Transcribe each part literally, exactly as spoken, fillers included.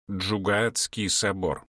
Джугаатский собор.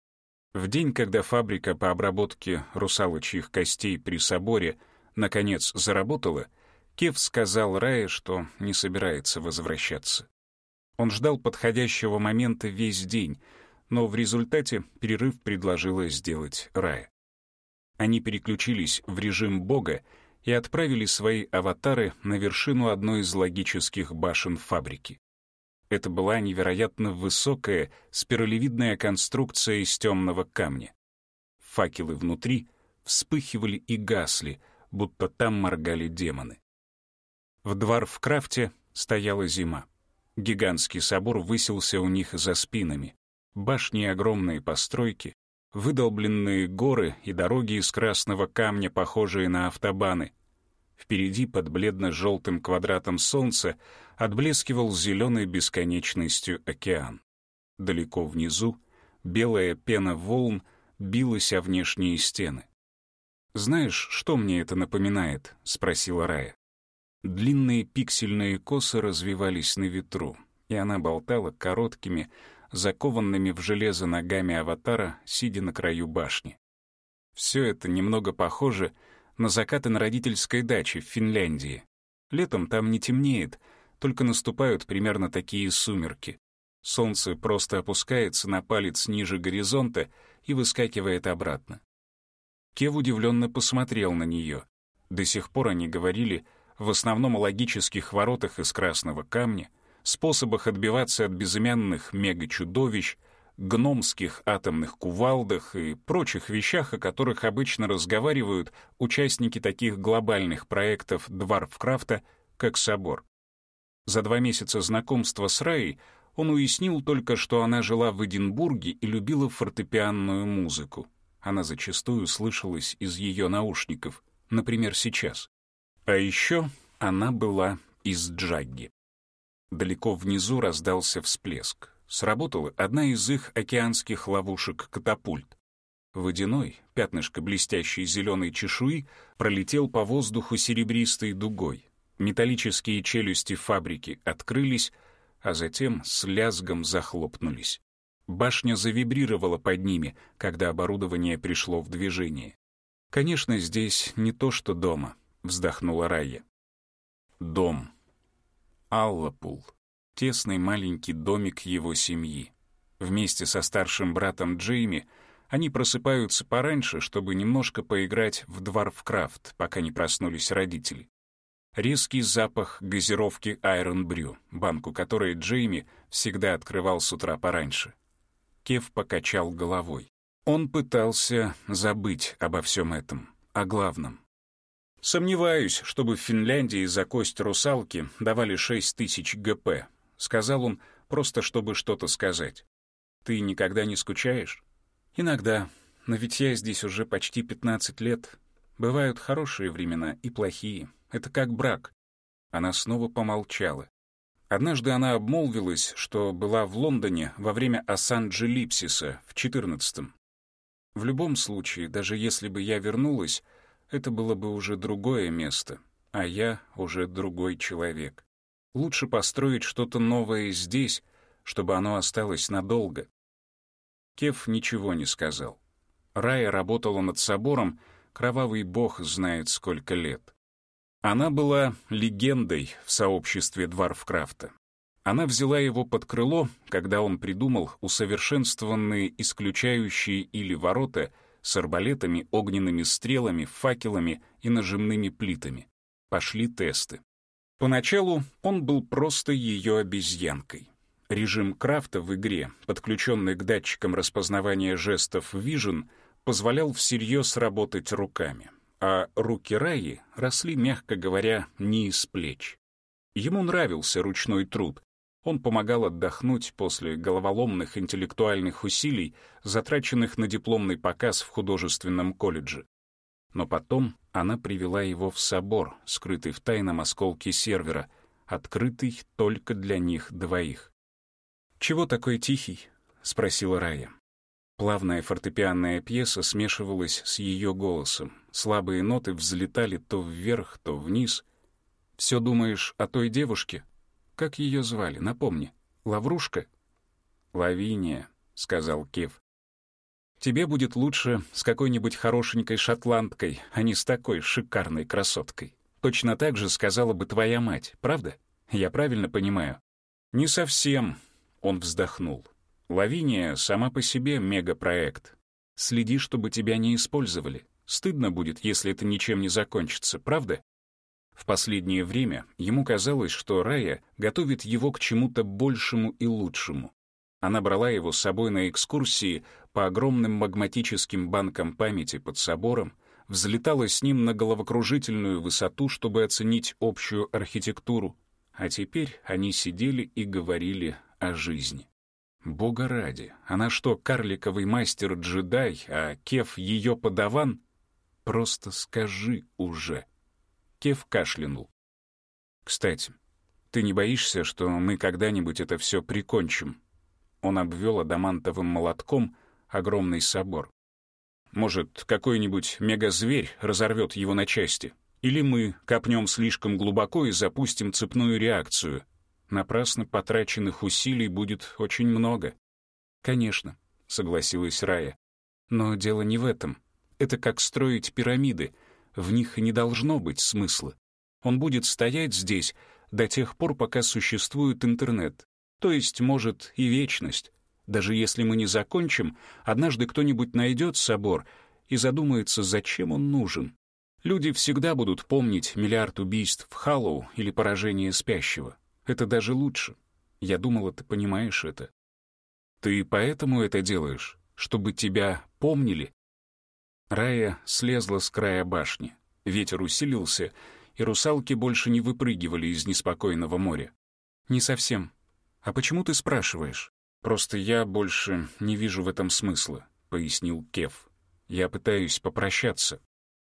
В день, когда фабрика по обработке русалочьих костей при соборе наконец заработала, Кев сказал Рае, что не собирается возвращаться. Он ждал подходящего момента весь день, но в результате перерыв предложила сделать Рая. Они переключились в режим Бога и отправили свои аватары на вершину одной из логических башен фабрики. Это была невероятно высокая спиралевидная конструкция из темного камня. Факелы внутри вспыхивали и гасли, будто там моргали демоны. В Дварфкрафте стояла зима. Гигантский собор высился у них за спинами. Башни и огромные постройки, выдолбленные горы и дороги из красного камня, похожие на автобаны. Впереди, под бледно-желтым квадратом солнца, отблескивал зеленой бесконечностью океан. Далеко внизу белая пена волн билась о внешние стены. «Знаешь, что мне это напоминает?» — спросила Рая. Длинные пиксельные косы развивались на ветру, и она болтала короткими, закованными в железо ногами аватара, сидя на краю башни. Все это немного похоже на закаты на родительской даче в Финляндии. Летом там не темнеет, только наступают примерно такие сумерки. Солнце просто опускается на палец ниже горизонта и выскакивает обратно. Кев удивленно посмотрел на нее. До сих пор они говорили в основном о логических воротах из красного камня, способах отбиваться от безымянных мега-чудовищ, гномских атомных кувалдах и прочих вещах, о которых обычно разговаривают участники таких глобальных проектов Дварфкрафта, как собор. За два месяца знакомства с Раей он уяснил только, что она жила в Эдинбурге и любила фортепианную музыку. Она зачастую слышалась из ее наушников, например, сейчас. А еще она была из Джагги. Далеко внизу раздался всплеск. Сработала одна из их океанских ловушек-катапульт. Водяной, пятнышко блестящей зеленой чешуи, пролетел по воздуху серебристой дугой. Металлические челюсти фабрики открылись, а затем с лязгом захлопнулись. Башня завибрировала под ними, когда оборудование пришло в движение. «Конечно, здесь не то, что дома», — вздохнула Рая. Дом. Аллапул. Тесный маленький домик его семьи. Вместе со старшим братом Джейми они просыпаются пораньше, чтобы немножко поиграть в Дварфкрафт, пока не проснулись родители. Резкий запах газировки Iron Brew, банку которой Джейми всегда открывал с утра пораньше. Кев покачал головой. Он пытался забыть обо всем этом, о главном. «Сомневаюсь, чтобы в Финляндии за кость русалки давали шесть тысяч ГП», — сказал он, просто чтобы что-то сказать. «Ты никогда не скучаешь?» «Иногда, но ведь я здесь уже почти пятнадцать лет. Бывают хорошие времена и плохие. Это как брак». Она снова помолчала. Однажды она обмолвилась, что была в Лондоне во время Ас-Анджелипсиса в четырнадцатом. «В любом случае, даже если бы я вернулась, это было бы уже другое место, а я уже другой человек. Лучше построить что-то новое здесь, чтобы оно осталось надолго». Кев ничего не сказал. Рая работала над собором, кровавый бог знает сколько лет. Она была легендой в сообществе Дварфкрафта. Она взяла его под крыло, когда он придумал усовершенствованные исключающие или ворота с арбалетами, огненными стрелами, факелами и нажимными плитами. Пошли тесты. Поначалу он был просто ее обезьянкой. Режим крафта в игре, подключенный к датчикам распознавания жестов Vision, позволял всерьез работать руками, а руки Раи росли, мягко говоря, не из плеч. Ему нравился ручной труд. Он помогал отдохнуть после головоломных интеллектуальных усилий, затраченных на дипломный показ в художественном колледже. Но потом она привела его в собор, скрытый в тайном осколке сервера, открытый только для них двоих. «Чего такой тихий?» — спросила Рая. Плавная фортепианная пьеса смешивалась с ее голосом. Слабые ноты взлетали то вверх, то вниз. «Все думаешь о той девушке? Как ее звали? Напомни. Лаврушка?» «Лавиния», — сказал Кев, — «тебе будет лучше с какой-нибудь хорошенькой шотландкой, а не с такой шикарной красоткой. Точно так же сказала бы твоя мать, правда? Я правильно понимаю?» «Не совсем», — он вздохнул. «Лавиния сама по себе мегапроект. Следи, чтобы тебя не использовали. Стыдно будет, если это ничем не закончится, правда?» В последнее время ему казалось, что Рая готовит его к чему-то большему и лучшему. Она брала его с собой на экскурсии по огромным магматическим банкам памяти под собором, взлетала с ним на головокружительную высоту, чтобы оценить общую архитектуру, а теперь они сидели и говорили о жизни. Бога ради, она что, карликовый мастер-джедай, а Кев ее подаван? Просто скажи уже. Кев кашлянул. «Кстати, ты не боишься, что мы когда-нибудь это все прикончим?» Он обвел адамантовым молотком огромный собор. «Может, какой-нибудь мегазверь разорвет его на части? Или мы копнем слишком глубоко и запустим цепную реакцию? Напрасно потраченных усилий будет очень много». «Конечно», — согласилась Рая. «Но дело не в этом. Это как строить пирамиды. В них не должно быть смысла. Он будет стоять здесь до тех пор, пока существует интернет. То есть, может, и вечность. Даже если мы не закончим, однажды кто-нибудь найдет собор и задумается, зачем он нужен. Люди всегда будут помнить миллиард убийств в Халлоу или поражение спящего. Это даже лучше. Я думала, ты понимаешь это. Ты поэтому это делаешь? Чтобы тебя помнили?» Рая слезла с края башни. Ветер усилился, и русалки больше не выпрыгивали из неспокойного моря. «Не совсем. А почему ты спрашиваешь?» «Просто я больше не вижу в этом смысла», — пояснил Кев. «Я пытаюсь попрощаться».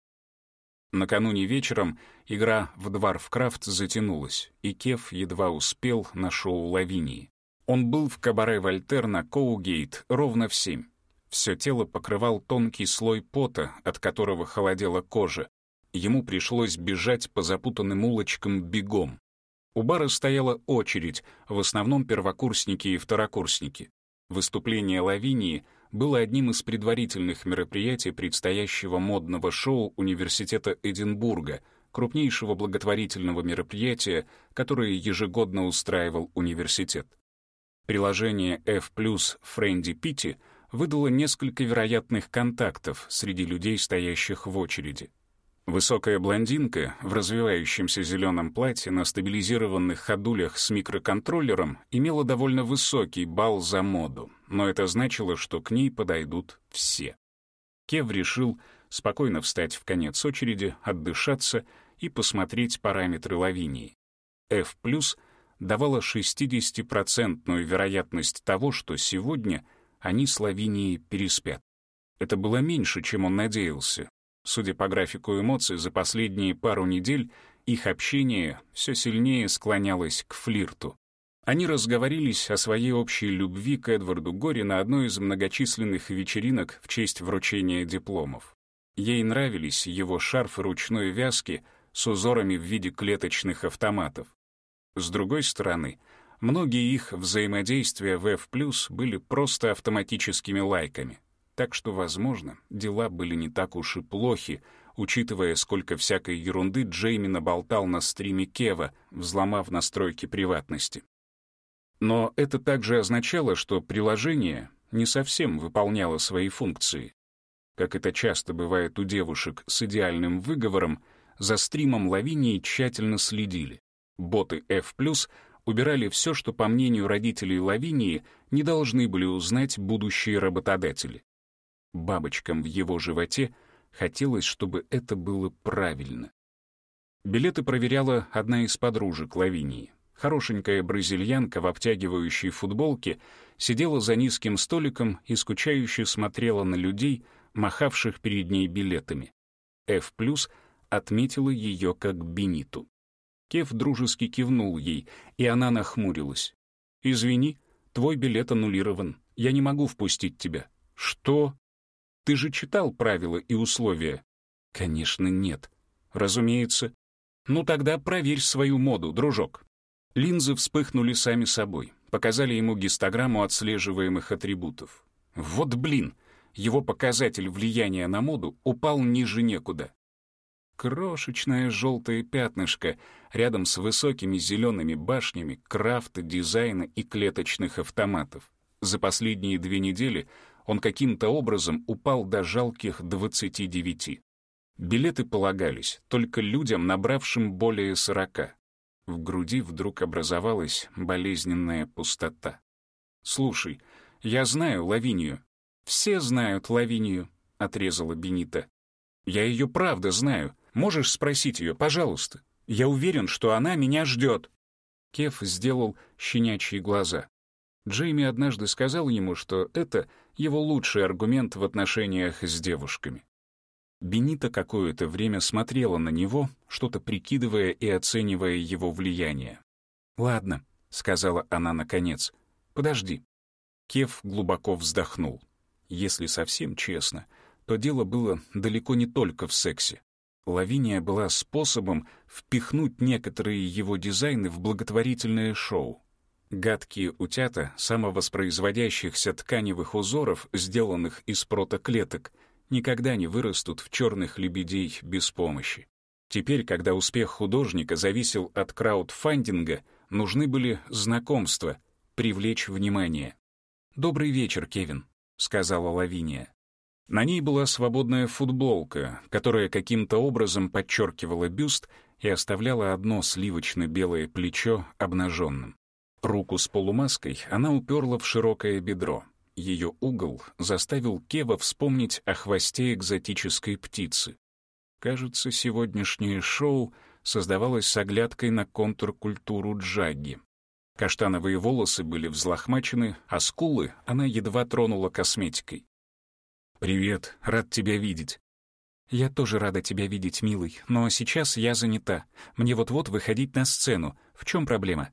Накануне вечером игра в Дварфкрафт затянулась, и Кев едва успел на шоу Лавинии. Он был в кабаре «Вольтер» на Коугейт ровно в семь. Все тело покрывал тонкий слой пота, от которого холодела кожа. Ему пришлось бежать по запутанным улочкам бегом. У бара стояла очередь, в основном первокурсники и второкурсники. Выступление Лавинии было одним из предварительных мероприятий предстоящего модного шоу Университета Эдинбурга, крупнейшего благотворительного мероприятия, которое ежегодно устраивал университет. Приложение F плюс Френди Питти выдало несколько вероятных контактов среди людей, стоящих в очереди. Высокая блондинка в развивающемся зеленом платье на стабилизированных ходулях с микроконтроллером имела довольно высокий балл за моду, но это значило, что к ней подойдут все. Кев решил спокойно встать в конец очереди, отдышаться и посмотреть параметры Лавинии. F плюс давала шестидесятипроцентную вероятность того, что сегодня они с Лавинией переспят. Это было меньше, чем он надеялся. Судя по графику эмоций, за последние пару недель их общение все сильнее склонялось к флирту. Они разговорились о своей общей любви к Эдварду Гори на одной из многочисленных вечеринок в честь вручения дипломов. Ей нравились его шарфы ручной вязки с узорами в виде клеточных автоматов. С другой стороны, многие их взаимодействия в F плюс были просто автоматическими лайками. Так что, возможно, дела были не так уж и плохи, учитывая, сколько всякой ерунды Джейми наболтал на стриме Кева, взломав настройки приватности. Но это также означало, что приложение не совсем выполняло свои функции. Как это часто бывает у девушек с идеальным выговором, за стримом Лавинии тщательно следили. Боты F плюс убирали все, что, по мнению родителей Лавинии, не должны были узнать будущие работодатели. Бабочкам в его животе хотелось, чтобы это было правильно. Билеты проверяла одна из подружек Лавинии. Хорошенькая бразильянка в обтягивающей футболке сидела за низким столиком и скучающе смотрела на людей, махавших перед ней билетами. F плюс отметила ее как Бениту. Кев дружески кивнул ей, и она нахмурилась. «Извини, твой билет аннулирован. Я не могу впустить тебя». «Что? Ты же читал правила и условия?» «Конечно, нет». «Разумеется». «Ну тогда проверь свою моду, дружок». Линзы вспыхнули сами собой. показали ему гистограмму отслеживаемых атрибутов. Вот блин, его показатель влияния на моду упал ниже некуда. Крошечное желтое пятнышко рядом с высокими зелеными башнями крафта, дизайна и клеточных автоматов. За последние две недели он каким-то образом упал до жалких двадцати девяти. Билеты полагались только людям, набравшим более сорока. В груди вдруг образовалась болезненная пустота. «Слушай, я знаю Лавинию». «Все знают Лавинию», — отрезала Бенита. «Я ее правда знаю. Можешь спросить ее, пожалуйста? Я уверен, что она меня ждет». Кев сделал щенячьи глаза. Джейми однажды сказал ему, что это его лучший аргумент в отношениях с девушками. Бенита какое-то время смотрела на него, что-то прикидывая и оценивая его влияние. «Ладно», — сказала она наконец, — «подожди». Кев глубоко вздохнул. Если совсем честно, то дело было далеко не только в сексе. Лавиния была способом впихнуть некоторые его дизайны в благотворительное шоу. Гадкие утята самовоспроизводящихся тканевых узоров, сделанных из протоклеток, никогда не вырастут в черных лебедей без помощи. Теперь, когда успех художника зависел от краудфандинга, нужны были знакомства, привлечь внимание. «Добрый вечер, Кевин», — сказала Лавиния. На ней была свободная футболка, которая каким-то образом подчеркивала бюст и оставляла одно сливочно-белое плечо обнаженным. Руку с полумаской она уперла в широкое бедро. Ее угол заставил Кева вспомнить о хвосте экзотической птицы. Кажется, сегодняшнее шоу создавалось с оглядкой на контркультуру джагги. Каштановые волосы были взлохмачены, а скулы она едва тронула косметикой. «Привет, рад тебя видеть». «Я тоже рада тебя видеть, милый, но сейчас я занята. Мне вот-вот выходить на сцену. В чем проблема?»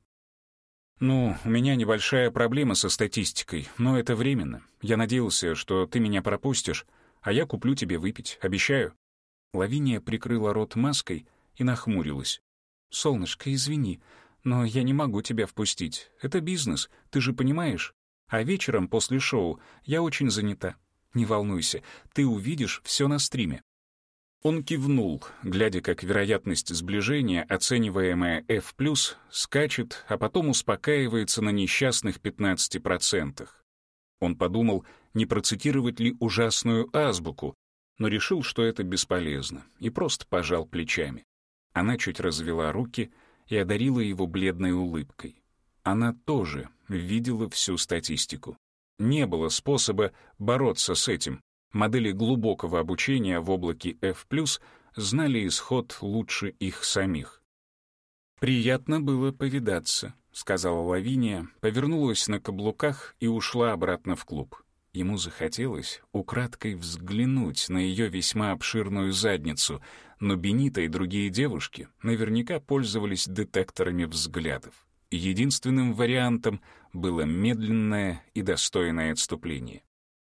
«Ну, у меня небольшая проблема со статистикой, но это временно. Я надеялся, что ты меня пропустишь, а я куплю тебе выпить, обещаю». Лавиния прикрыла рот маской и нахмурилась. «Солнышко, извини, но я не могу тебя впустить. Это бизнес, ты же понимаешь? А вечером после шоу я очень занята. Не волнуйся, ты увидишь все на стриме». Он кивнул, глядя, как вероятность сближения, оцениваемая F+, скачет, а потом успокаивается на несчастных пятнадцати процентах. Он подумал, не процитировать ли ужасную азбуку, но решил, что это бесполезно, и просто пожал плечами. Она чуть развела руки и одарила его бледной улыбкой. Она тоже видела всю статистику. Не было способа бороться с этим. Модели глубокого обучения в облаке F+, знали исход лучше их самих. «Приятно было повидаться», — сказала Лавиния, повернулась на каблуках и ушла обратно в клуб. Ему захотелось украдкой взглянуть на ее весьма обширную задницу, но Бенита и другие девушки наверняка пользовались детекторами взглядов. Единственным вариантом было медленное и достойное отступление.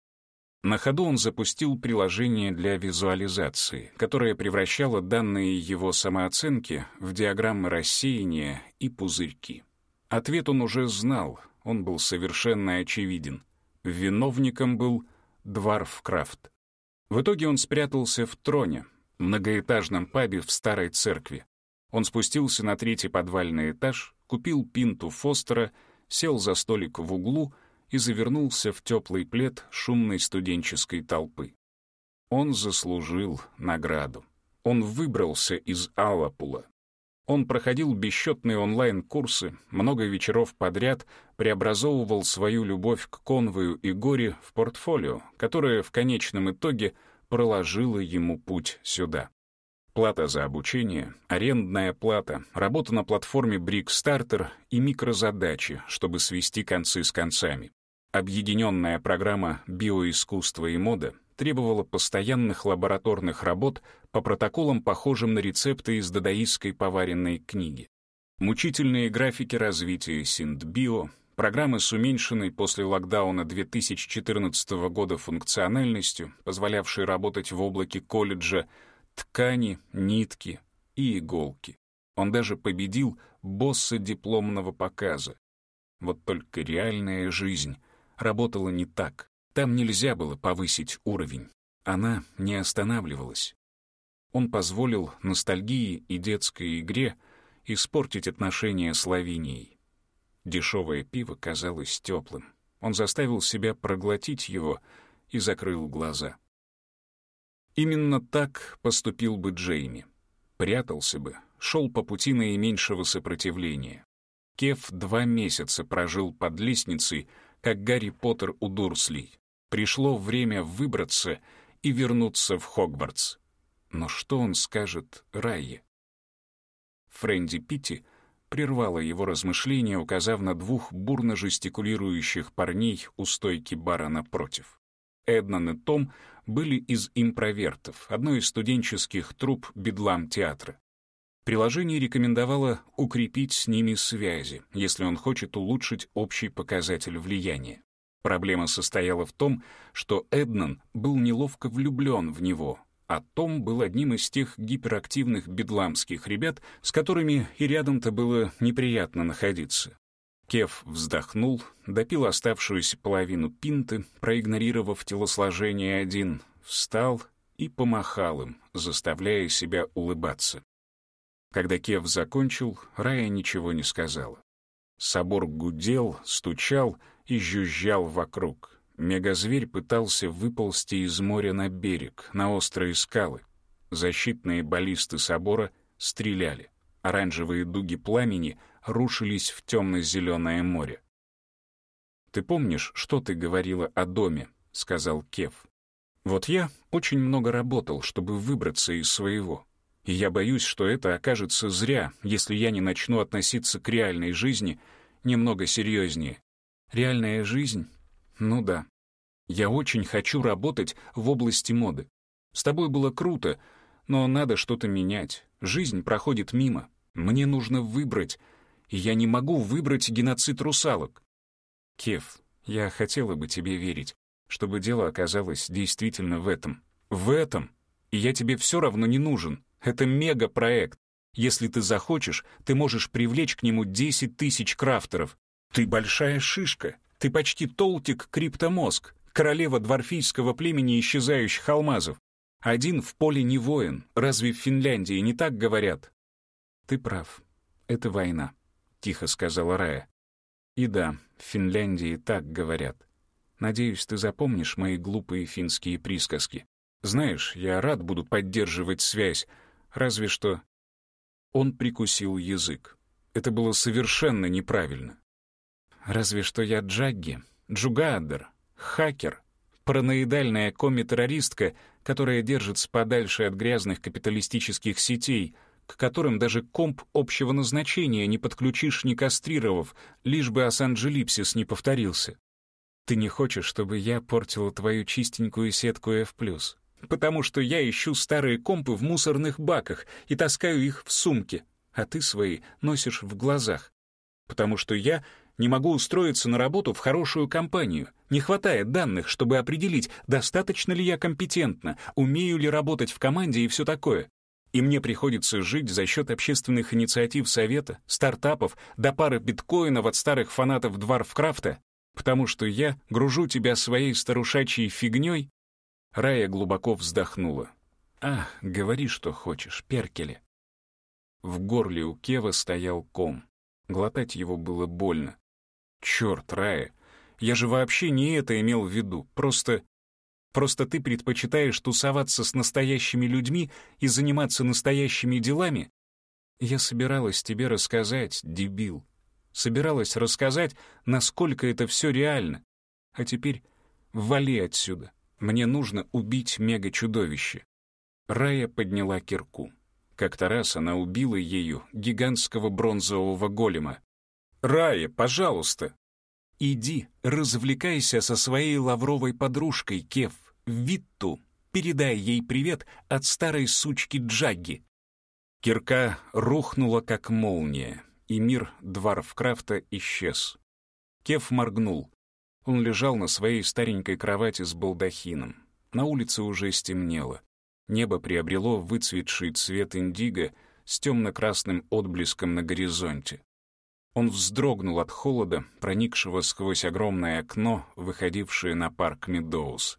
На ходу он запустил приложение для визуализации, которое превращало данные его самооценки в диаграммы рассеяния и пузырьки. Ответ он уже знал, он был совершенно очевиден. Виновником был Дварфкрафт. В итоге он спрятался в Троне, многоэтажном пабе в старой церкви. Он спустился на третий подвальный этаж, купил пинту Фостера, сел за столик в углу и завернулся в теплый плед шумной студенческой толпы. Он заслужил награду. Он выбрался из Алапула. Он проходил бесчетные онлайн-курсы, много вечеров подряд преобразовывал свою любовь к конвою и горе в портфолио, которое в конечном итоге проложило ему путь сюда. Плата за обучение, арендная плата, работа на платформе Brickstarter и микрозадачи, чтобы свести концы с концами. Объединенная программа биоискусства и мода требовала постоянных лабораторных работ по протоколам, похожим на рецепты из дадаистской поваренной книги. Мучительные графики развития Синдбио, программы с уменьшенной после локдауна две тысячи четырнадцатого года функциональностью, позволявшие работать в облаке колледжа, ткани, нитки и иголки. Он даже победил босса дипломного показа. Вот только реальная жизнь работала не так. Там нельзя было повысить уровень. Она не останавливалась. Он позволил ностальгии и детской игре испортить отношения с Лавинией. Дешевое пиво казалось теплым. Он заставил себя проглотить его и закрыл глаза. Именно так поступил бы Джейми. Прятался бы, шел по пути наименьшего сопротивления. Кев два месяца прожил под лестницей, как Гарри Поттер у Дурслей. Пришло время выбраться и вернуться в Хогвартс. Но что он скажет Райе? Фрэнди Питти прервала его размышления, указав на двух бурно жестикулирующих парней у стойки бара напротив. Эднан и Том были из импровертов, одной из студенческих труп Бедлам-театра. Приложение рекомендовало укрепить с ними связи, если он хочет улучшить общий показатель влияния. Проблема состояла в том, что Эднан был неловко влюблен в него, а Том был одним из тех гиперактивных бедламских ребят, с которыми и рядом-то было неприятно находиться. Кев вздохнул, допил оставшуюся половину пинты, проигнорировав телосложение один, встал и помахал им, заставляя себя улыбаться. Когда Кев закончил, Рая ничего не сказала. Собор гудел, стучал и жужжал вокруг. Мегазверь пытался выползти из моря на берег, на острые скалы. Защитные баллисты собора стреляли. Оранжевые дуги пламени рушились в темно-зеленое море. «Ты помнишь, что ты говорила о доме?» — сказал Кев. «Вот я очень много работал, чтобы выбраться из своего. И я боюсь, что это окажется зря, если я не начну относиться к реальной жизни немного серьезнее. Реальная жизнь? Ну да. Я очень хочу работать в области моды. С тобой было круто, но надо что-то менять. Жизнь проходит мимо. Мне нужно выбрать, и я не могу выбрать геноцид русалок. Кев, я хотела бы тебе верить, чтобы дело оказалось действительно в этом. В этом! И я тебе все равно не нужен. Это мегапроект. Если ты захочешь, ты можешь привлечь к нему десять тысяч крафтеров. Ты большая шишка. Ты почти Толтик Криптомозг, королева дворфийского племени исчезающих алмазов. Один в поле не воин. Разве в Финляндии не так говорят? Ты прав. Это война, тихо сказала Рая. И да, в Финляндии так говорят. Надеюсь, ты запомнишь мои глупые финские присказки. Знаешь, я рад буду поддерживать связь, разве что... Он прикусил язык. Это было совершенно неправильно. Разве что я Джагги, Джугаадер, хакер, параноидальная коми-террористка, которая держится подальше от грязных капиталистических сетей, к которым даже комп общего назначения не подключишь, не кастрировав, лишь бы Ас-Анджелипсис не повторился. Ты не хочешь, чтобы я портила твою чистенькую сетку F+, потому что я ищу старые компы в мусорных баках и таскаю их в сумке, а ты свои носишь в глазах. Потому что я не могу устроиться на работу в хорошую компанию. Не хватает данных, чтобы определить, достаточно ли я компетентна, умею ли работать в команде и все такое. И мне приходится жить за счет общественных инициатив совета, стартапов, до пары биткоинов от старых фанатов Дварфкрафта, потому что я гружу тебя своей старушачьей фигней. Рая глубоко вздохнула. «Ах, говори, что хочешь, Перкеле». В горле у Кева стоял ком. Глотать его было больно. «Черт, Рая, я же вообще не это имел в виду. Просто... Просто ты предпочитаешь тусоваться с настоящими людьми и заниматься настоящими делами? Я собиралась тебе рассказать, дебил. Собиралась рассказать, насколько это все реально. А теперь вали отсюда. Мне нужно убить мега-чудовище». Рая подняла кирку. Как-то раз она убила ею гигантского бронзового голема. «Рая, пожалуйста!» «Иди, развлекайся со своей лавровой подружкой, Кев, Витту. Передай ей привет от старой сучки Джагги». Кирка рухнула, как молния, и мир Дварфкрафта исчез. Кев моргнул. Он лежал на своей старенькой кровати с балдахином. На улице уже стемнело. Небо приобрело выцветший цвет индиго с темно-красным отблеском на горизонте. Он вздрогнул от холода, проникшего сквозь огромное окно, выходившее на парк Медоуз.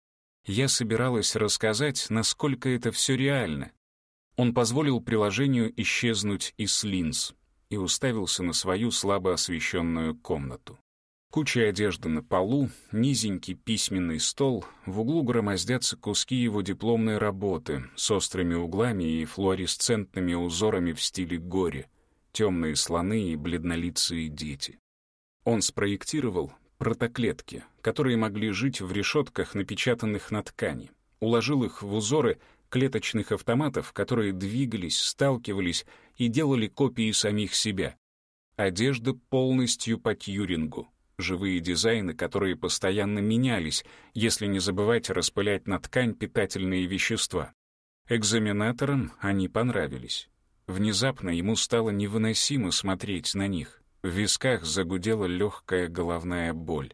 Я собиралась рассказать, насколько это все реально. Он позволил приложению исчезнуть из линз и уставился на свою слабо освещенную комнату. Куча одежды на полу, низенький письменный стол, в углу громоздятся куски его дипломной работы с острыми углами и флуоресцентными узорами в стиле горе, темные слоны и бледнолицые дети. Он спроектировал протоклетки, которые могли жить в решетках, напечатанных на ткани, уложил их в узоры клеточных автоматов, которые двигались, сталкивались и делали копии самих себя. Одежда полностью по Тьюрингу. Живые дизайны, которые постоянно менялись, если не забывать распылять на ткань питательные вещества. Экзаменаторам они понравились. Внезапно ему стало невыносимо смотреть на них. В висках загудела легкая головная боль.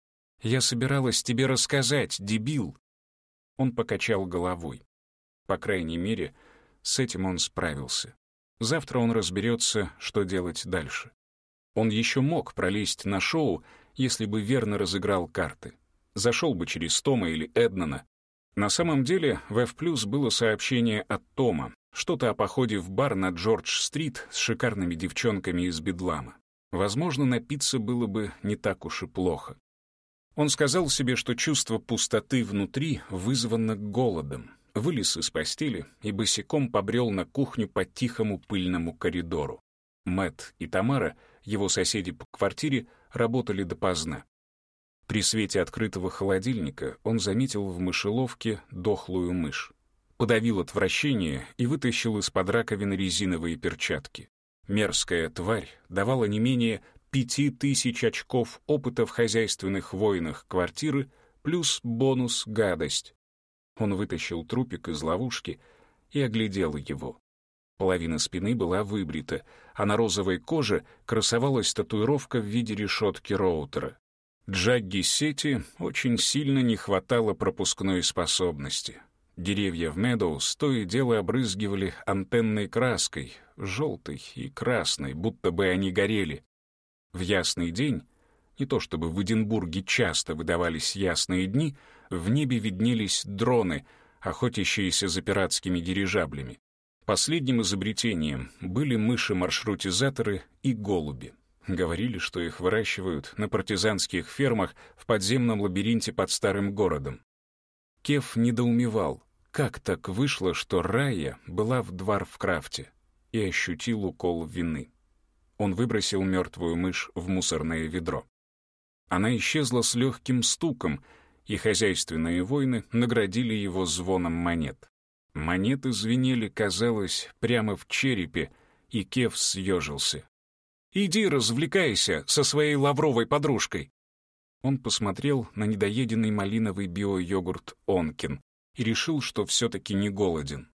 «Я собиралась тебе рассказать, дебил!» Он покачал головой. По крайней мере, с этим он справился. Завтра он разберется, что делать дальше. Он еще мог пролезть на шоу, если бы верно разыграл карты. Зашел бы через Тома или Эднана. На самом деле в F плюс было сообщение от Тома, что-то о походе в бар на Джордж-стрит с шикарными девчонками из Бедлама. Возможно, напиться было бы не так уж и плохо. Он сказал себе, что чувство пустоты внутри вызвано голодом, вылез из постели и босиком побрел на кухню по тихому пыльному коридору. Мэтт и Тамара, его соседи по квартире, работали допоздна. При свете открытого холодильника он заметил в мышеловке дохлую мышь. Подавил отвращение и вытащил из-под раковины резиновые перчатки. Мерзкая тварь давала не менее пяти тысяч очков опыта в хозяйственных войнах квартиры плюс бонус гадость. Он вытащил трупик из ловушки и оглядел его. Половина спины была выбрита, а на розовой коже красовалась татуировка в виде решетки роутера. Джагги Сети очень сильно не хватало пропускной способности. Деревья в Медоуз то и дело обрызгивали антенной краской, желтой и красной, будто бы они горели. В ясный день, не то чтобы в Эдинбурге часто выдавались ясные дни, в небе виднелись дроны, охотящиеся за пиратскими дирижаблями. Последним изобретением были мыши-маршрутизаторы и голуби. Говорили, что их выращивают на партизанских фермах в подземном лабиринте под старым городом. Кев недоумевал, как так вышло, что Райя была в Дварфкрафте, и ощутил укол вины. Он выбросил мертвую мышь в мусорное ведро. Она исчезла с легким стуком, и хозяйственные войны наградили его звоном монет. Монеты звенели, казалось, прямо в черепе, и Кев съежился. «Иди развлекайся со своей лавровой подружкой!» Он посмотрел на недоеденный малиновый био-йогурт Онкин и решил, что все-таки не голоден.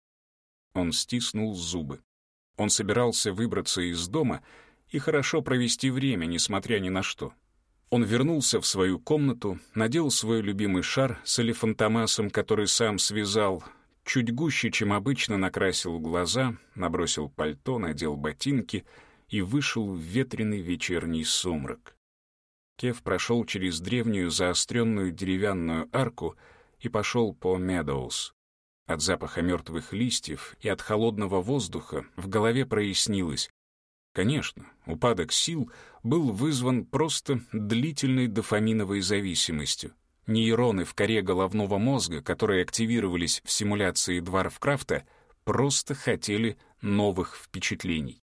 Он стиснул зубы. Он собирался выбраться из дома и хорошо провести время, несмотря ни на что. Он вернулся в свою комнату, надел свой любимый шар с элефантомасом, который сам связал, чуть гуще, чем обычно, накрасил глаза, набросил пальто, надел ботинки и вышел в ветреный вечерний сумрак. Кев прошел через древнюю заостренную деревянную арку и пошел по Медоуз. От запаха мертвых листьев и от холодного воздуха в голове прояснилось. Конечно, упадок сил был вызван просто длительной дофаминовой зависимостью. Нейроны в коре головного мозга, которые активировались в симуляции Дварфкрафта, просто хотели новых впечатлений.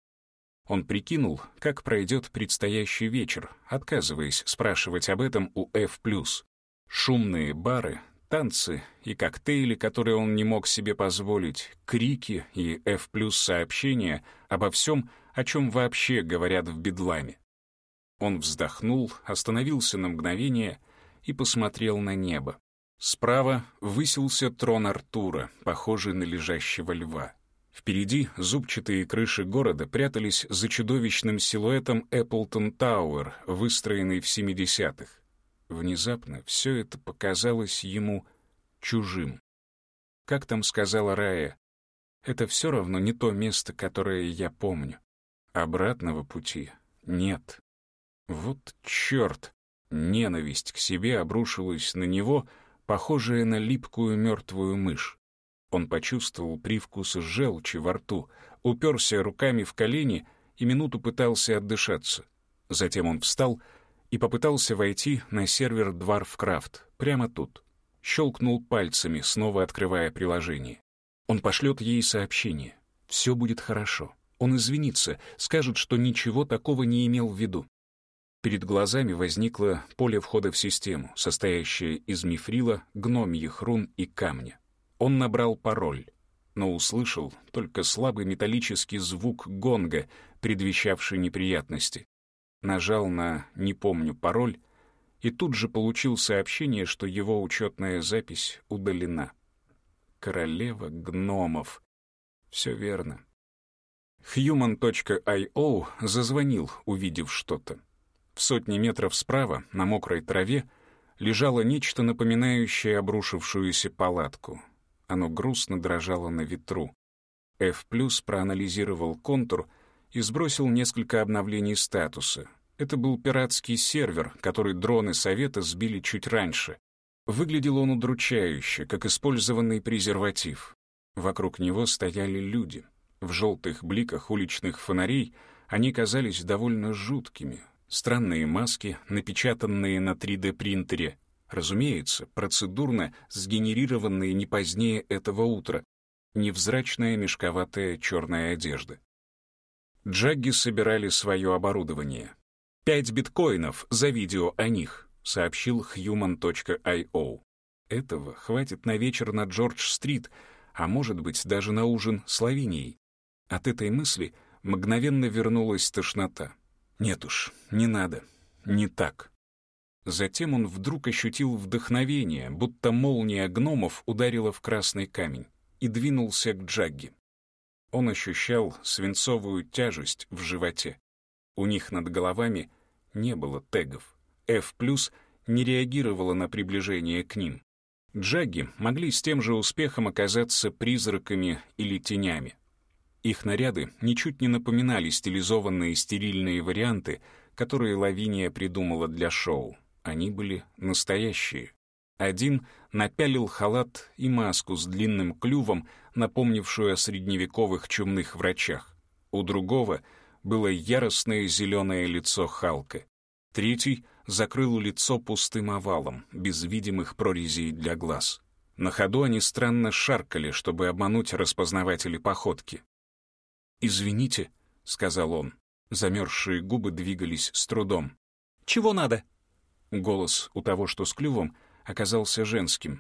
Он прикинул, как пройдет предстоящий вечер, отказываясь спрашивать об этом у F плюс. Шумные бары, танцы и коктейли, которые он не мог себе позволить, крики и F плюс сообщения обо всем, о чем вообще говорят в Бедламе. Он вздохнул, остановился на мгновение и посмотрел на небо. Справа высился трон Артура, похожий на лежащего льва. Впереди зубчатые крыши города прятались за чудовищным силуэтом Эпплтон Тауэр, выстроенный в семидесятых. Внезапно все это показалось ему чужим. Как там сказала Рая, «Это все равно не то место, которое я помню». Обратного пути нет. Вот черт! Ненависть к себе обрушилась на него, похожая на липкую мертвую мышь. Он почувствовал привкус желчи во рту, уперся руками в колени и минуту пытался отдышаться. Затем он встал и попытался войти на сервер Dwarfcraft, прямо тут. Щелкнул пальцами, снова открывая приложение. Он пошлет ей сообщение. Все будет хорошо. Он извинится, скажет, что ничего такого не имел в виду. Перед глазами возникло поле входа в систему, состоящее из мифрила, гномьих рун и камня. Он набрал пароль, но услышал только слабый металлический звук гонга, предвещавший неприятности. Нажал на «не помню пароль» и тут же получил сообщение, что его учетная запись удалена. Королева гномов. Все верно. Human точка ай о зазвонил, увидев что-то. В сотне метров справа, на мокрой траве, лежало нечто напоминающее обрушившуюся палатку. Оно грустно дрожало на ветру. F плюс проанализировал контур и сбросил несколько обновлений статуса. Это был пиратский сервер, который дроны Совета сбили чуть раньше. Выглядел он удручающе, как использованный презерватив. Вокруг него стояли люди. В желтых бликах уличных фонарей они казались довольно жуткими. Странные маски, напечатанные на три дэ принтере. Разумеется, процедурно сгенерированные не позднее этого утра. Невзрачная мешковатая черная одежда. Джагги собирали свое оборудование. «Пять биткоинов за видео о них», — сообщил Human точка ай о. Этого хватит на вечер на Джордж-стрит, а может быть даже на ужин с Лавинией. От этой мысли мгновенно вернулась тошнота. Нет уж, не надо, не так. Затем он вдруг ощутил вдохновение, будто молния гномов ударила в красный камень, и двинулся к Джагги. Он ощущал свинцовую тяжесть в животе. У них над головами не было тегов. F плюс не реагировала на приближение к ним. Джагги могли с тем же успехом оказаться призраками или тенями. Их наряды ничуть не напоминали стилизованные стерильные варианты, которые Лавиния придумала для шоу. Они были настоящие. Один напялил халат и маску с длинным клювом, напомнившую о средневековых чумных врачах. У другого было яростное зеленое лицо Халка. Третий закрыл лицо пустым овалом, без видимых прорезей для глаз. На ходу они странно шаркали, чтобы обмануть распознавателей походки. «Извините», — сказал он. Замерзшие губы двигались с трудом. «Чего надо?» Голос у того, что с клювом, оказался женским.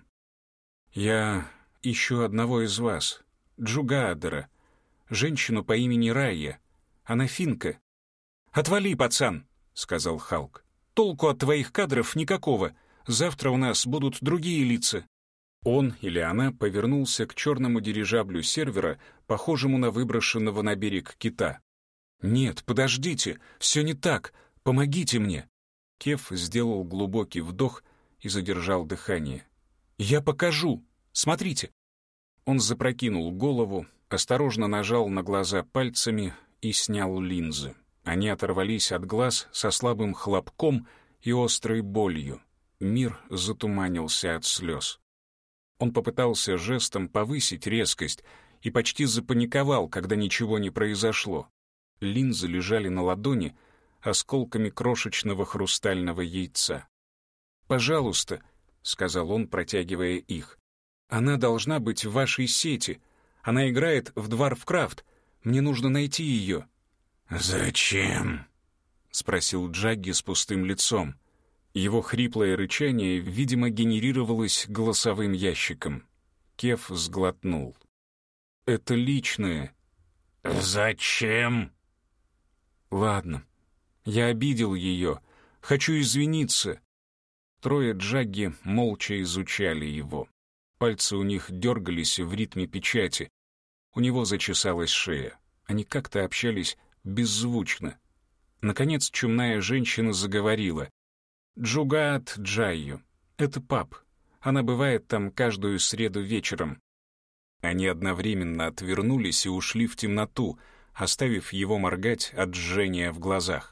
«Я ищу одного из вас, Джугаадера, женщину по имени Райя. Она финка». «Отвали, пацан», — сказал Халк. «Толку от твоих кадров никакого. Завтра у нас будут другие лица». Он или она повернулся к черному дирижаблю сервера, похожему на выброшенного на берег кита. «Нет, подождите, все не так, помогите мне». Кеф сделал глубокий вдох и задержал дыхание. «Я покажу, смотрите». Он запрокинул голову, осторожно нажал на глаза пальцами и снял линзы. Они оторвались от глаз со слабым хлопком и острой болью. Мир затуманился от слез. Он попытался жестом повысить резкость и почти запаниковал, когда ничего не произошло. Линзы лежали на ладони осколками крошечного хрустального яйца. «Пожалуйста», — сказал он, протягивая их. «Она должна быть в вашей сети. Она играет в Dwarfcraft. Мне нужно найти ее». «Зачем?» — спросил Джагги с пустым лицом. Его хриплое рычание, видимо, генерировалось голосовым ящиком. Кеф сглотнул. «Это личное». «Зачем?» «Ладно. Я обидел ее. Хочу извиниться». Трое Джагги молча изучали его. Пальцы у них дергались в ритме печати. У него зачесалась шея. Они как-то общались беззвучно. Наконец чумная женщина заговорила. «Джугаат Джайю. Это паб. Она бывает там каждую среду вечером». Они одновременно отвернулись и ушли в темноту, оставив его моргать от жжения в глазах.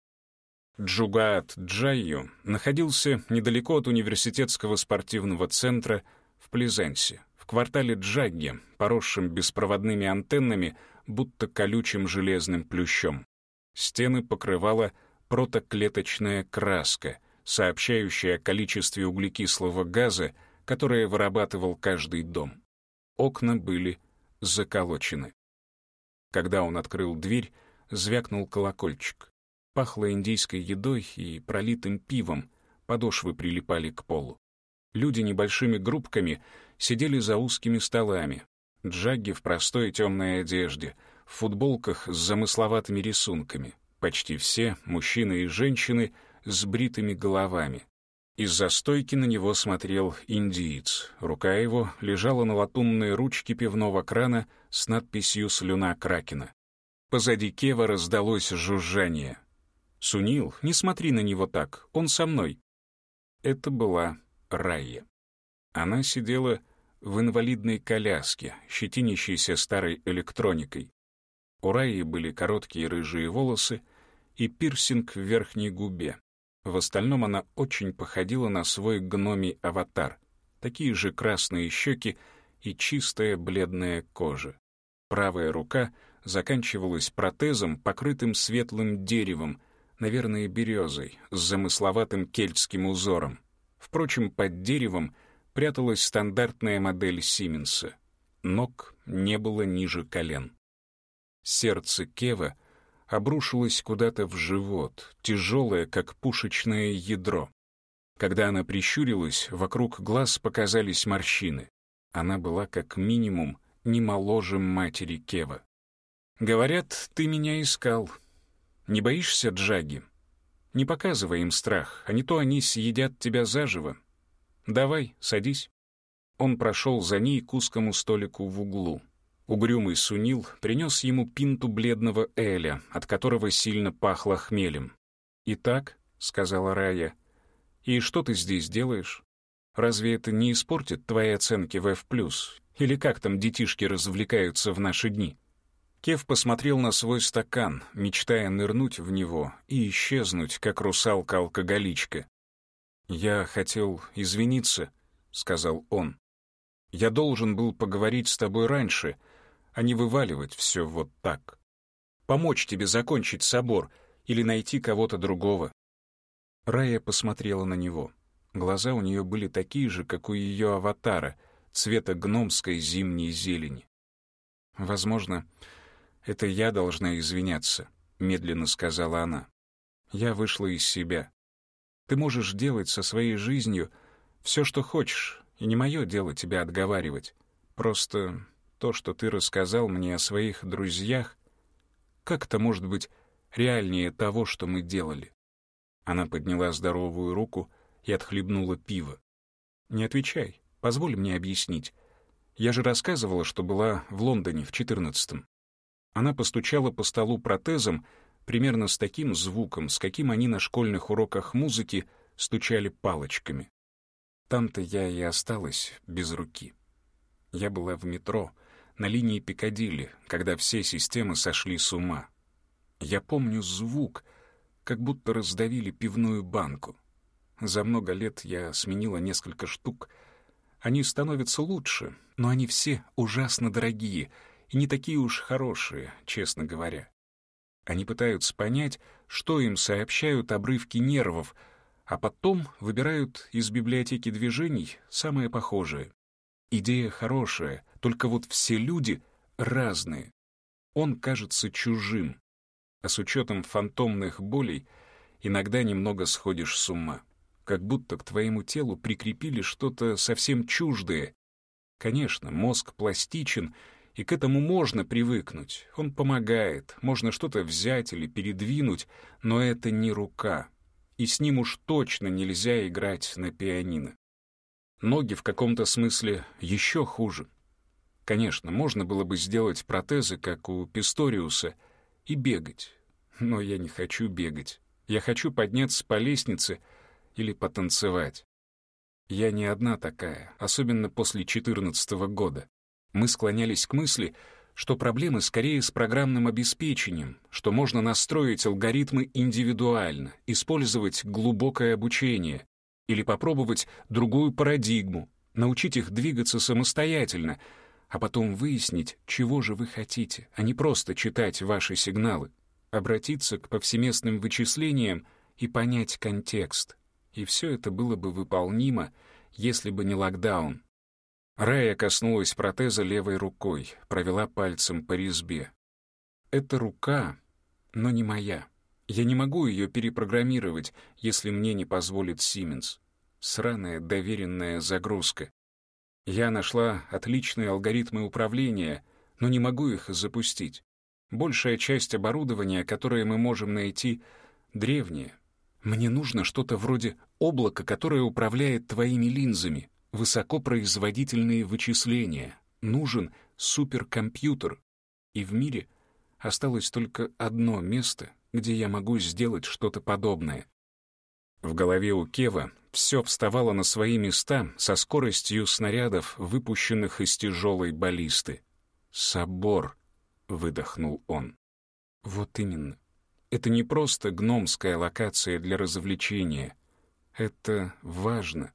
Джугаат Джайю находился недалеко от университетского спортивного центра в Плезансе, в квартале Джагги, поросшем беспроводными антеннами, будто колючим железным плющом. Стены покрывала протоклеточная краска, сообщающая о количестве углекислого газа, которое вырабатывал каждый дом. Окна были заколочены. Когда он открыл дверь, звякнул колокольчик. Пахло индийской едой и пролитым пивом, подошвы прилипали к полу. Люди небольшими группками сидели за узкими столами. Джагги в простой темной одежде, в футболках с замысловатыми рисунками. Почти все, мужчины и женщины, с бритыми головами. Из-за стойки на него смотрел индиец. Рука его лежала на латунной ручке пивного крана с надписью «Слюна Кракена». Позади Кева раздалось жужжание. «Сунил, не смотри на него так, он со мной». Это была Райя. Она сидела в инвалидной коляске, щетинящейся старой электроникой. У Райи были короткие рыжие волосы и пирсинг в верхней губе. В остальном она очень походила на свой гномий аватар. Такие же красные щеки и чистая бледная кожа. Правая рука заканчивалась протезом, покрытым светлым деревом, наверное, березой, с замысловатым кельтским узором. Впрочем, под деревом пряталась стандартная модель Сименса. Ног не было ниже колен. Сердце Кева обрушилось куда-то в живот, тяжелое, как пушечное ядро. Когда она прищурилась, вокруг глаз показались морщины. Она была как минимум не моложе матери Кева. «Говорят, ты меня искал. Не боишься, Джагги? Не показывай им страх, а не то они съедят тебя заживо. Давай, садись». Он прошел за ней к узкому столику в углу. Угрюмый Сунил принес ему пинту бледного эля, от которого сильно пахло хмелем. «Итак», — сказала Райя, — «и что ты здесь делаешь? Разве это не испортит твои оценки в F плюс? Или как там детишки развлекаются в наши дни?» Кев посмотрел на свой стакан, мечтая нырнуть в него и исчезнуть, как русалка-алкоголичка. «Я хотел извиниться», — сказал он. «Я должен был поговорить с тобой раньше, а не вываливать все вот так. Помочь тебе закончить собор или найти кого-то другого». Райя посмотрела на него. Глаза у нее были такие же, как у ее аватара, цвета гномской зимней зелени. «Возможно, это я должна извиняться», — медленно сказала она. «Я вышла из себя. Ты можешь делать со своей жизнью все, что хочешь, и не мое дело тебя отговаривать. Просто то, что ты рассказал мне о своих друзьях, как это может быть реальнее того, что мы делали?» Она подняла здоровую руку и отхлебнула пиво. «Не отвечай, позволь мне объяснить. Я же рассказывала, что была в Лондоне в четырнадцатом. Она постучала по столу протезом примерно с таким звуком, с каким они на школьных уроках музыки стучали палочками. Там-то я и осталась без руки. Я была в метро, на линии Пикадилли, когда все системы сошли с ума. Я помню звук, как будто раздавили пивную банку. За много лет я сменила несколько штук. Они становятся лучше, но они все ужасно дорогие и не такие уж хорошие, честно говоря. Они пытаются понять, что им сообщают обрывки нервов, а потом выбирают из библиотеки движений самое похожее. Идея хорошая, только вот все люди разные. Он кажется чужим, а с учетом фантомных болей иногда немного сходишь с ума. Как будто к твоему телу прикрепили что-то совсем чуждое. Конечно, мозг пластичен, и к этому можно привыкнуть. Он помогает, можно что-то взять или передвинуть, но это не рука. И с ним уж точно нельзя играть на пианино. Ноги в каком-то смысле еще хуже. Конечно, можно было бы сделать протезы, как у Писториуса, и бегать. Но я не хочу бегать. Я хочу подняться по лестнице или потанцевать. Я не одна такая, особенно после четырнадцатого года. Мы склонялись к мысли, что проблемы скорее с программным обеспечением, что можно настроить алгоритмы индивидуально, использовать глубокое обучение или попробовать другую парадигму, научить их двигаться самостоятельно, а потом выяснить, чего же вы хотите, а не просто читать ваши сигналы, обратиться к повсеместным вычислениям и понять контекст. И все это было бы выполнимо, если бы не локдаун. Рая коснулась протеза левой рукой, провела пальцем по резьбе. Это рука, но не моя. Я не могу ее перепрограммировать, если мне не позволит Siemens. Сраная доверенная загрузка. Я нашла отличные алгоритмы управления, но не могу их запустить. Большая часть оборудования, которое мы можем найти, древнее. Мне нужно что-то вроде облака, которое управляет твоими линзами. Высокопроизводительные вычисления. Нужен суперкомпьютер. И в мире осталось только одно место, где я могу сделать что-то подобное. В голове у Кева все вставало на свои места со скоростью снарядов, выпущенных из тяжелой баллисты. «Собор», — выдохнул он. Вот именно. Это не просто гномская локация для развлечения. Это важно.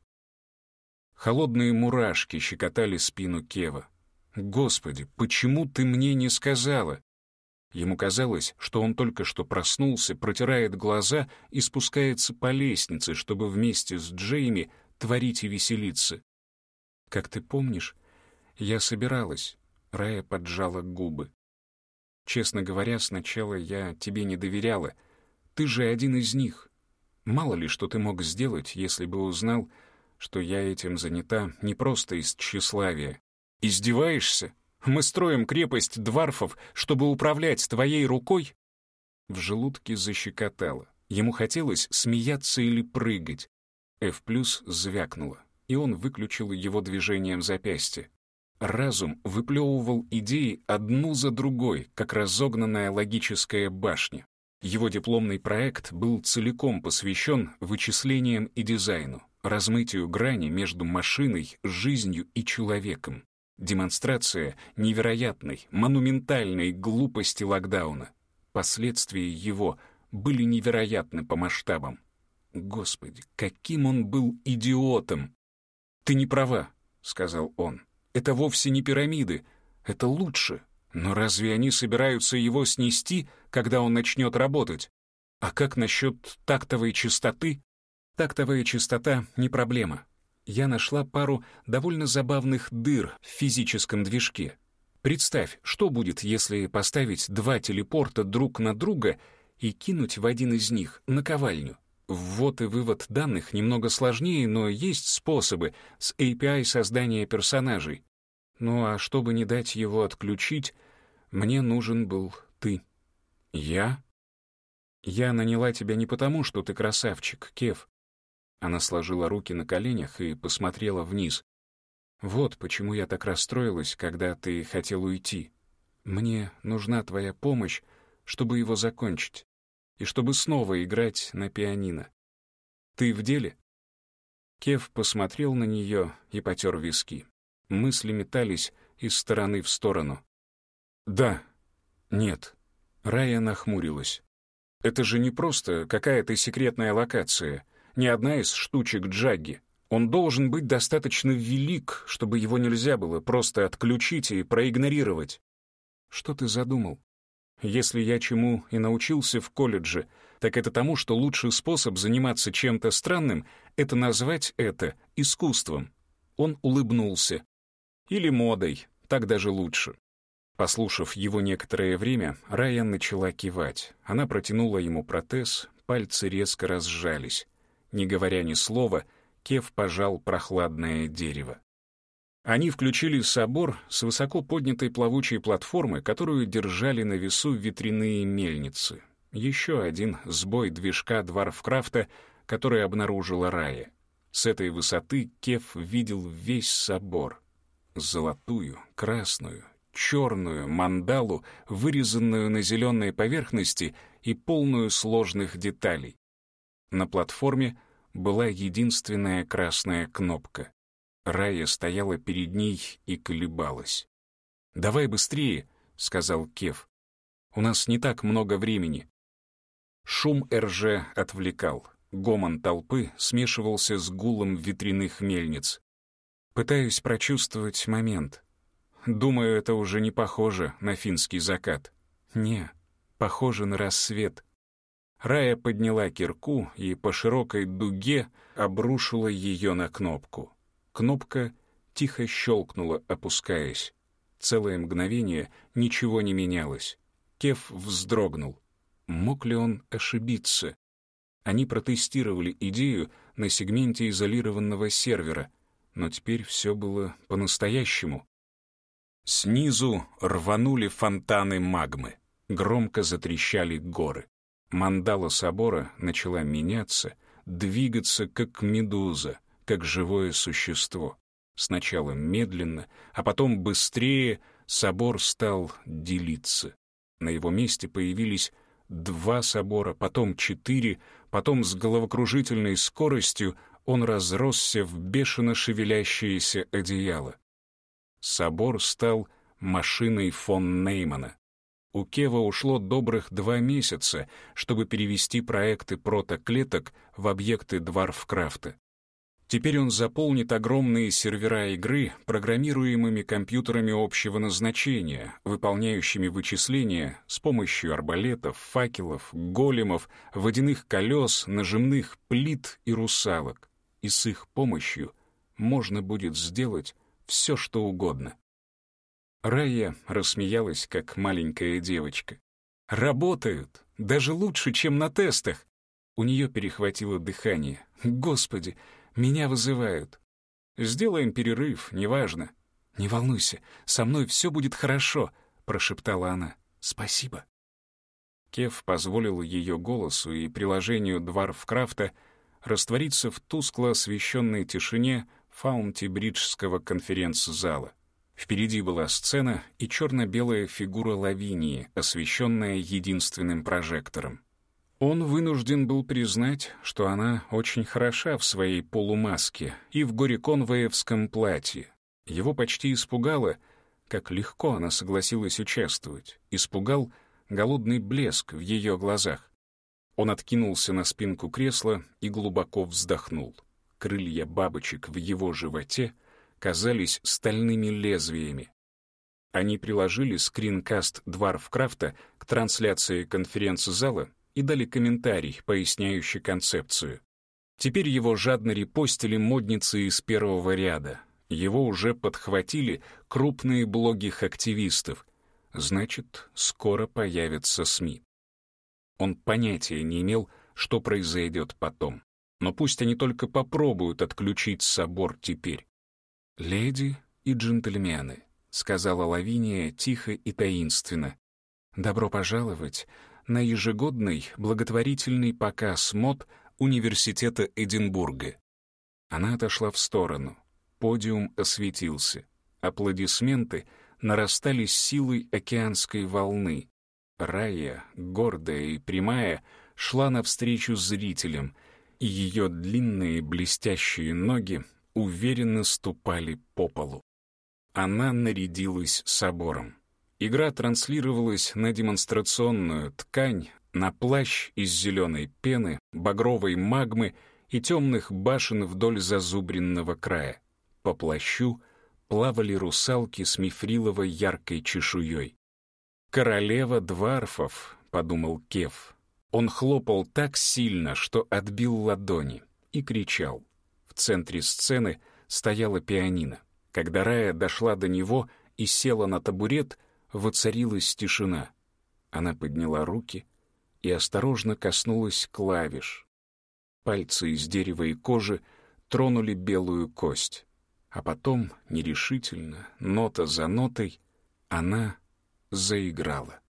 Холодные мурашки щекотали спину Кева. «Господи, почему ты мне не сказала?» Ему казалось, что он только что проснулся, протирает глаза и спускается по лестнице, чтобы вместе с Джейми творить и веселиться. «Как ты помнишь, я собиралась», — Рая поджала губы. «Честно говоря, сначала я тебе не доверяла. Ты же один из них. Мало ли, что ты мог сделать, если бы узнал, что я этим занята не просто из тщеславия. Издеваешься? Мы строим крепость дварфов, чтобы управлять твоей рукой?» В желудке защекотало. Ему хотелось смеяться или прыгать. F плюс звякнуло, и он выключил его движением запястья. Разум выплевывал идеи одну за другой, как разогнанная логическая башня. Его дипломный проект был целиком посвящен вычислениям и дизайну, размытию грани между машиной, жизнью и человеком. Демонстрация невероятной, монументальной глупости локдауна. Последствия его были невероятны по масштабам. Господи, каким он был идиотом! «Ты не права», — сказал он. «Это вовсе не пирамиды, это лучше. Но разве они собираются его снести, когда он начнет работать? А как насчет тактовой частоты?» «Тактовая частота — не проблема. Я нашла пару довольно забавных дыр в физическом движке. Представь, что будет, если поставить два телепорта друг на друга и кинуть в один из них наковальню. Ввод и вывод данных немного сложнее, но есть способы с эй пи ай создания персонажей. Ну а чтобы не дать его отключить, мне нужен был ты». «Я?» «Я наняла тебя не потому, что ты красавчик, Кев». Она сложила руки на коленях и посмотрела вниз. «Вот почему я так расстроилась, когда ты хотел уйти. Мне нужна твоя помощь, чтобы его закончить, и чтобы снова играть на пианино. Ты в деле?» Кев посмотрел на нее и потер виски. Мысли метались из стороны в сторону. «Да, нет». Рая нахмурилась. «Это же не просто какая-то секретная локация, не одна из штучек Джагги. Он должен быть достаточно велик, чтобы его нельзя было просто отключить и проигнорировать». «Что ты задумал? Если я чему и научился в колледже, так это тому, что лучший способ заниматься чем-то странным — это назвать это искусством». Он улыбнулся. «Или модой, так даже лучше». Послушав его некоторое время, Рая начала кивать. Она протянула ему протез, пальцы резко разжались. Не говоря ни слова, Кев пожал прохладное дерево. Они включили собор с высоко поднятой плавучей платформы, которую держали на весу ветряные мельницы. Еще один сбой движка Дварфкрафта, который обнаружила Рая. С этой высоты Кев видел весь собор. Золотую, красную, черную мандалу, вырезанную на зеленой поверхности и полную сложных деталей. На платформе была единственная красная кнопка. Рая стояла перед ней и колебалась. «Давай быстрее!» — сказал Кев. «У нас не так много времени». Шум эр-жэ отвлекал. Гомон толпы смешивался с гулом ветряных мельниц. Пытаюсь прочувствовать момент. Думаю, это уже не похоже на финский закат. Не, похоже на рассвет. Рая подняла кирку и по широкой дуге обрушила ее на кнопку. Кнопка тихо щелкнула, опускаясь. Целое мгновение ничего не менялось. Кев вздрогнул. Мог ли он ошибиться? Они протестировали идею на сегменте изолированного сервера, но теперь все было по-настоящему. Снизу рванули фонтаны магмы. Громко затрещали горы. Мандала собора начала меняться, двигаться как медуза, как живое существо. Сначала медленно, а потом быстрее собор стал делиться. На его месте появились два собора, потом четыре, потом с головокружительной скоростью он разросся в бешено шевелящееся одеяло. Собор стал машиной фон Неймана. У Кева ушло добрых два месяца, чтобы перевести проекты протоклеток в объекты Дварфкрафта. Теперь он заполнит огромные сервера игры программируемыми компьютерами общего назначения, выполняющими вычисления с помощью арбалетов, факелов, големов, водяных колес, нажимных плит и русалок. И с их помощью можно будет сделать все, что угодно. Рая рассмеялась, как маленькая девочка. «Работают! Даже лучше, чем на тестах!» У нее перехватило дыхание. «Господи, меня вызывают!» «Сделаем перерыв, неважно». «Не волнуйся, со мной все будет хорошо», — прошептала она. «Спасибо». Кев позволил ее голосу и приложению Дварфкрафта раствориться в тускло освещенной тишине Фаунти-Бриджского конференц-зала. Впереди была сцена и черно-белая фигура Лавинии, освещенная единственным прожектором. Он вынужден был признать, что она очень хороша в своей полумаске и в гореконвоевском платье. Его почти испугало, как легко она согласилась участвовать. Испугал голодный блеск в ее глазах. Он откинулся на спинку кресла и глубоко вздохнул. Крылья бабочек в его животе казались стальными лезвиями. Они приложили скринкаст Дварфкрафта к трансляции конференц-зала и дали комментарий, поясняющий концепцию. Теперь его жадно репостили модницы из первого ряда. Его уже подхватили крупные блоги активистов. Значит, скоро появятся СМИ. Он понятия не имел, что произойдет потом. Но пусть они только попробуют отключить собор теперь. «Леди и джентльмены», — сказала Лавиния тихо и таинственно, — «добро пожаловать на ежегодный благотворительный показ мод Университета Эдинбурга». Она отошла в сторону. Подиум осветился. Аплодисменты нарастали с силой океанской волны. Рая, гордая и прямая, шла навстречу зрителям, и ее длинные блестящие ноги уверенно ступали по полу. Она нарядилась собором. Игра транслировалась на демонстрационную ткань, на плащ из зеленой пены, багровой магмы и темных башен вдоль зазубренного края. По плащу плавали русалки с мифриловой яркой чешуей. «Королева дварфов», — подумал Кев. Он хлопал так сильно, что отбил ладони, и кричал. В центре сцены стояла пианино. Когда Рая дошла до него и села на табурет, воцарилась тишина. Она подняла руки и осторожно коснулась клавиш. Пальцы из дерева и кожи тронули белую кость. А потом, нерешительно, нота за нотой, она заиграла.